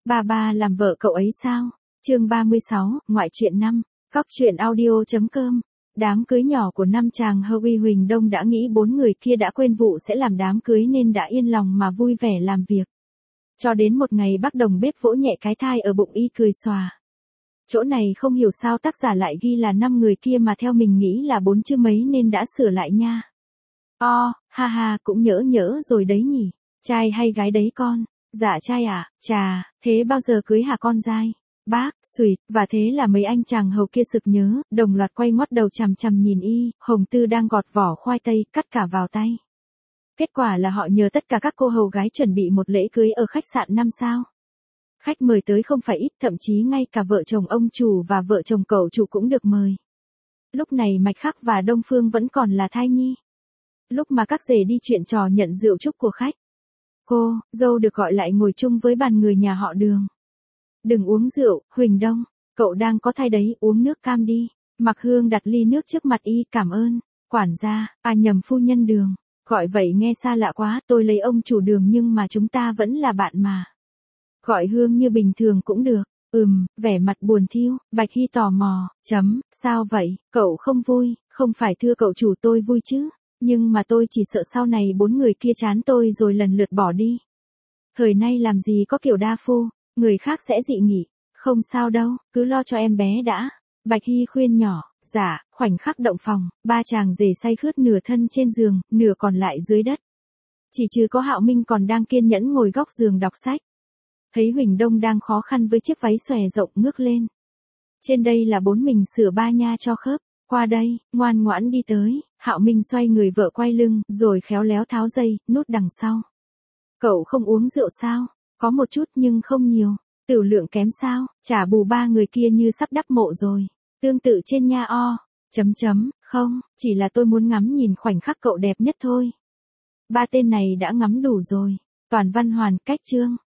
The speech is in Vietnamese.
Bà làm vợ cậu ấy sao? Chương 36, ngoại truyện 5, Cóc truyện audio.com. Đám cưới nhỏ của năm chàng Huy Huỳnh Đông đã nghĩ 4 người kia đã quên vụ sẽ làm đám cưới nên đã yên lòng mà vui vẻ làm việc. Cho đến một ngày bác Đồng bếp vỗ nhẹ cái thai ở bụng y cười xòa. Chỗ này không hiểu sao tác giả lại ghi là 5 người kia mà theo mình nghĩ là 4 chứ mấy nên đã sửa lại nha. Ha ha, cũng nhỡ rồi đấy nhỉ. Trai hay gái đấy con? Dạ trai à, chà, thế bao giờ cưới hả con dai? Bác, xùyt, và thế là mấy anh chàng hầu kia sực nhớ, đồng loạt quay ngoắt đầu chằm chằm nhìn y, Hồng Tư đang gọt vỏ khoai tây, cắt cả vào tay. Kết quả là họ nhờ tất cả các cô hầu gái chuẩn bị một lễ cưới ở khách sạn 5 sao. Khách mời tới không phải ít, thậm chí ngay cả vợ chồng ông chủ và vợ chồng cậu chủ cũng được mời. Lúc này Mạch Khắc và Đông Phương vẫn còn là thai nhi. Lúc mà các rể đi chuyện trò nhận rượu chúc của khách, cô, dâu được gọi lại ngồi chung với bàn người nhà họ Đường. Đừng uống rượu, Huỳnh Đông, cậu đang có thai đấy, uống nước cam đi. Mặc Hương đặt ly nước trước mặt y, cảm ơn. Quản gia, nhầm phu nhân Đường. Gọi vậy nghe xa lạ quá, tôi lấy ông chủ Đường nhưng mà chúng ta vẫn là bạn mà. Gọi Hương như bình thường cũng được. Vẻ mặt buồn thiu, Bạch Hy tò mò, sao vậy, cậu không vui, không phải thưa cậu chủ tôi vui chứ, nhưng mà tôi chỉ sợ sau này 4 người kia chán tôi rồi lần lượt bỏ đi. Thời nay làm gì có kiểu đa phu, người khác sẽ dị nghị, không sao đâu, cứ lo cho em bé đã. Bạch Hy khuyên nhỏ, dạ, khoảnh khắc động phòng, 3 chàng rể say khướt nửa thân trên giường, nửa còn lại dưới đất. Chỉ trừ có Hạo Minh còn đang kiên nhẫn ngồi góc giường đọc sách. Thấy Huỳnh Đông đang khó khăn với chiếc váy xòe rộng ngước lên. Trên đây là 4 mình sửa 3 nha cho khớp, qua đây, ngoan ngoãn đi tới, Hạo Minh xoay người vợ quay lưng, rồi khéo léo tháo dây, nút đằng sau. Cậu không uống rượu sao? Có một chút nhưng không nhiều. Tửu lượng kém sao? Trả bù 3 người kia như sắp đắp mộ rồi. Tương tự trên nha Không, chỉ là tôi muốn ngắm nhìn khoảnh khắc cậu đẹp nhất thôi. 3 tên này đã ngắm đủ rồi. Toàn văn hoàn, cách chương.